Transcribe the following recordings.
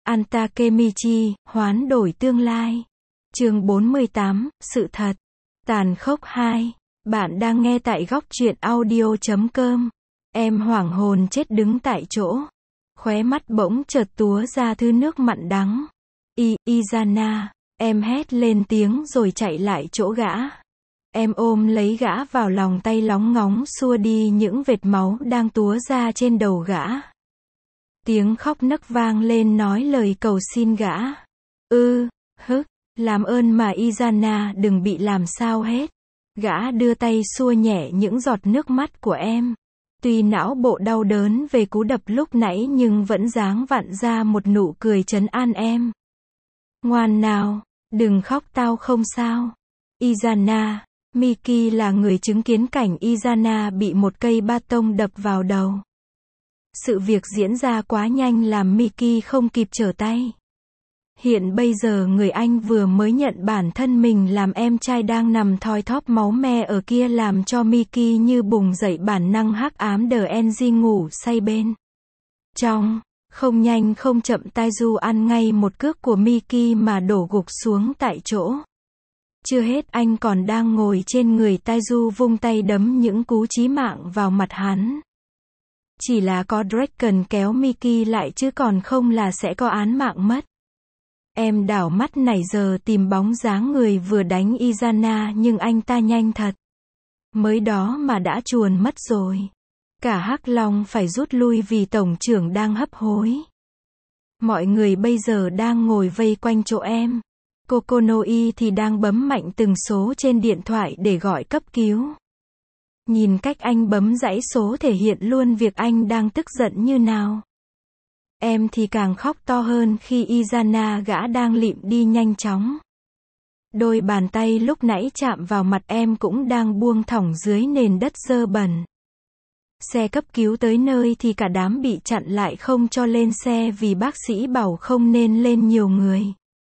An Takemichi, hoán đổi tương lai. Chương 48, sự thật. Tàn khốc 2. Bạn đang nghe tại góc truyện audio.com. Em hoảng hồn chết đứng tại chỗ. Khóe mắt bỗng chợt túa ra thứ nước mặn đắng. Izana, em hét lên tiếng rồi chạy lại chỗ gã. Em ôm lấy gã vào lòng tay lóng ngóng xua đi những vệt máu đang túa ra trên đầu gã. Tiếng khóc nấc vang lên nói lời cầu xin gã. Làm ơn mà Izana đừng bị làm sao hết. Gã đưa tay xua nhẹ những giọt nước mắt của em. Tuy não bộ đau đớn về cú đập lúc nãy nhưng vẫn dáng vặn ra một nụ cười trấn an em. Ngoan nào, đừng khóc, tao không sao. Izana. Miki là người chứng kiến cảnh Izana bị một cây ba tông đập vào đầu. Sự việc diễn ra quá nhanh làm Miki không kịp trở tay. Hiện bây giờ người anh vừa mới nhận bản thân mình làm em trai đang nằm thoi thóp máu me ở kia làm cho Miki như bùng dậy bản năng hắc ám DNG ngủ say bên trong. Không nhanh không chậm Taiju ăn ngay một cước của Miki mà đổ gục xuống tại chỗ. Chưa hết anh còn đang ngồi trên người Taiju vung tay đấm những cú chí mạng vào mặt hắn. Chỉ là có Draken kéo Miki lại chứ còn không là sẽ có án mạng mất. Em đảo mắt nãy giờ tìm bóng dáng người vừa đánh Izana nhưng anh ta nhanh thật. Mới đó mà đã chuồn mất rồi. Cả Hắc Long phải rút lui vì tổng trưởng đang hấp hối. Mọi người bây giờ đang ngồi vây quanh chỗ em. Kokonoi thì đang bấm mạnh từng số trên điện thoại để gọi cấp cứu. Nhìn cách anh bấm dãy số thể hiện luôn việc anh đang tức giận như nào. Em thì càng khóc to hơn khi Izana gã đang lịm đi nhanh chóng. Đôi bàn tay lúc nãy chạm vào mặt em cũng đang buông thõng dưới nền đất dơ bẩn. Xe cấp cứu tới nơi thì cả đám bị chặn lại không cho lên xe vì bác sĩ bảo không nên lên nhiều người.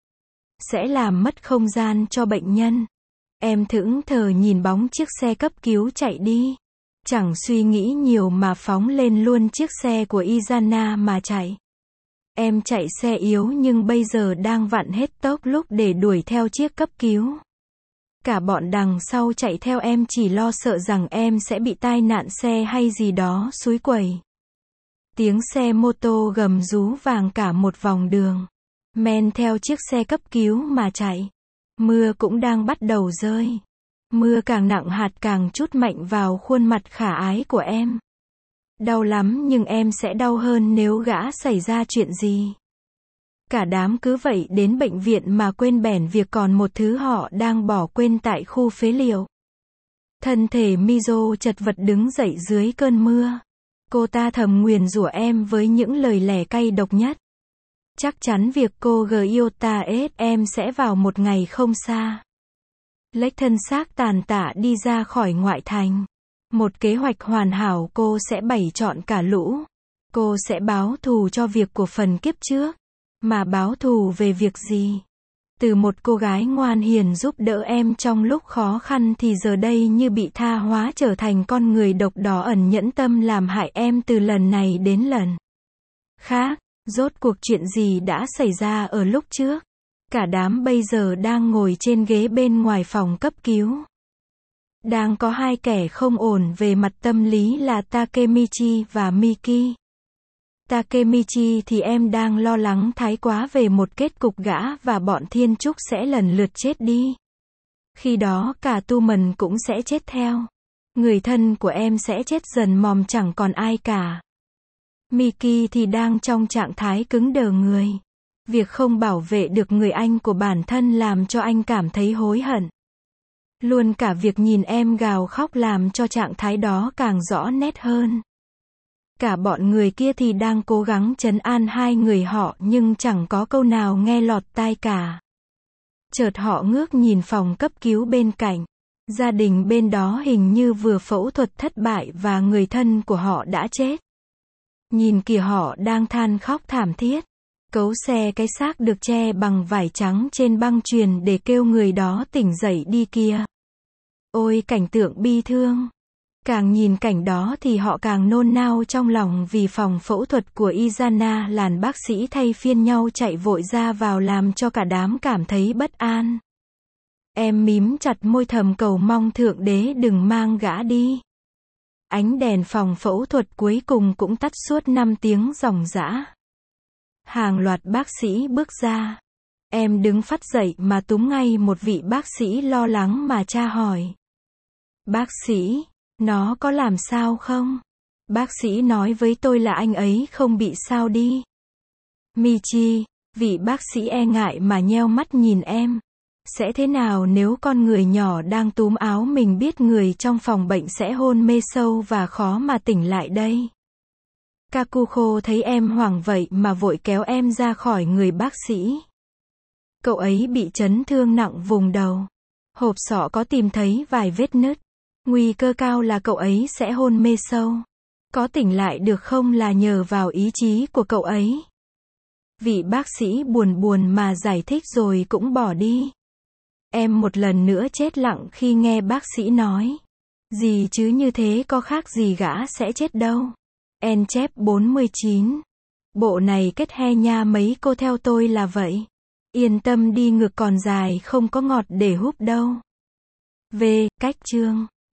Sẽ làm mất không gian cho bệnh nhân. Em thẫn thờ nhìn bóng chiếc xe cấp cứu chạy đi. Chẳng suy nghĩ nhiều mà phóng lên luôn chiếc xe của Izana mà chạy. Em chạy xe yếu nhưng bây giờ đang vặn hết tốc lúc để đuổi theo chiếc cấp cứu. Cả bọn đằng sau chạy theo em chỉ lo sợ rằng em sẽ bị tai nạn xe hay gì đó xúi quẩy. Tiếng xe mô tô gầm rú vàng cả một vòng đường. Men theo chiếc xe cấp cứu mà chạy. Mưa cũng đang bắt đầu rơi. Mưa càng nặng hạt càng trút mạnh vào khuôn mặt khả ái của em. Đau lắm nhưng em sẽ đau hơn nếu gã xảy ra chuyện gì. Cả đám cứ vậy đến bệnh viện mà quên bẻn việc còn một thứ họ đang bỏ quên tại khu phế liệu. Thân thể Mizo chật vật đứng dậy dưới cơn mưa. Cô ta thầm nguyền rủa em với những lời lẽ cay độc nhất. Chắc chắn việc cô Gyota em sẽ vào một ngày không xa. Lếch thân xác tàn tạ đi ra khỏi ngoại thành. Một kế hoạch hoàn hảo cô sẽ bày trọn cả lũ. Cô sẽ báo thù cho việc của phần kiếp trước. Mà báo thù về việc gì? Từ một cô gái ngoan hiền giúp đỡ em trong lúc khó khăn thì giờ đây như bị tha hóa trở thành con người độc đó ẩn nhẫn tâm làm hại em từ lần này đến lần khác. Rốt cuộc chuyện gì đã xảy ra ở lúc trước? Cả đám bây giờ đang ngồi trên ghế bên ngoài phòng cấp cứu. Đang có hai kẻ không ổn về mặt tâm lý là Takemichi và Miki. Takemichi thì em đang lo lắng thái quá về một kết cục gã và bọn thiên trúc sẽ lần lượt chết đi. Khi đó cả tu mần cũng sẽ chết theo. Người thân của em sẽ chết dần mòm chẳng còn ai cả. Miki thì đang trong trạng thái cứng đờ người. Việc không bảo vệ được người anh của bản thân làm cho anh cảm thấy hối hận. Luôn cả việc nhìn em gào khóc làm cho trạng thái đó càng rõ nét hơn. Cả bọn người kia thì đang cố gắng trấn an hai người họ nhưng chẳng có câu nào nghe lọt tai cả. Chợt họ ngước nhìn phòng cấp cứu bên cạnh. Gia đình bên đó hình như vừa phẫu thuật thất bại và người thân của họ đã chết. Nhìn kìa họ đang than khóc thảm thiết. Cấu xe cái xác được che bằng vải trắng trên băng chuyền để kêu người đó tỉnh dậy đi kia. Ôi cảnh tượng bi thương. Càng nhìn cảnh đó thì họ càng nôn nao trong lòng vì phòng phẫu thuật của Izana làn bác sĩ thay phiên nhau chạy vội ra vào làm cho cả đám cảm thấy bất an. Em mím chặt môi thầm cầu mong Thượng Đế đừng mang gã đi. Ánh đèn phòng phẫu thuật cuối cùng cũng tắt suốt 5 tiếng ròng rã. Hàng loạt bác sĩ bước ra. Em đứng phắt dậy mà túm ngay một vị bác sĩ lo lắng mà tra hỏi. Bác sĩ, nó có làm sao không? Bác sĩ nói với tôi là anh ấy không bị sao đi. Michi, vị bác sĩ e ngại mà nheo mắt nhìn em. Sẽ thế nào nếu con người nhỏ đang túm áo mình biết người trong phòng bệnh sẽ hôn mê sâu và khó mà tỉnh lại đây? Kakuko thấy em hoảng vậy mà vội kéo em ra khỏi người bác sĩ. Cậu ấy bị chấn thương nặng vùng đầu. Hộp sọ có tìm thấy vài vết nứt. Nguy cơ cao là cậu ấy sẽ hôn mê sâu. Có tỉnh lại được không là nhờ vào ý chí của cậu ấy. Vị bác sĩ buồn buồn mà giải thích rồi cũng bỏ đi. Em một lần nữa chết lặng khi nghe bác sĩ nói. Gì chứ như thế có khác gì gã sẽ chết đâu. En chép 49. Bộ này kết he nha mấy cô theo tôi là vậy. Yên tâm đi ngược còn dài không có ngọt để húp đâu. V. Cách chương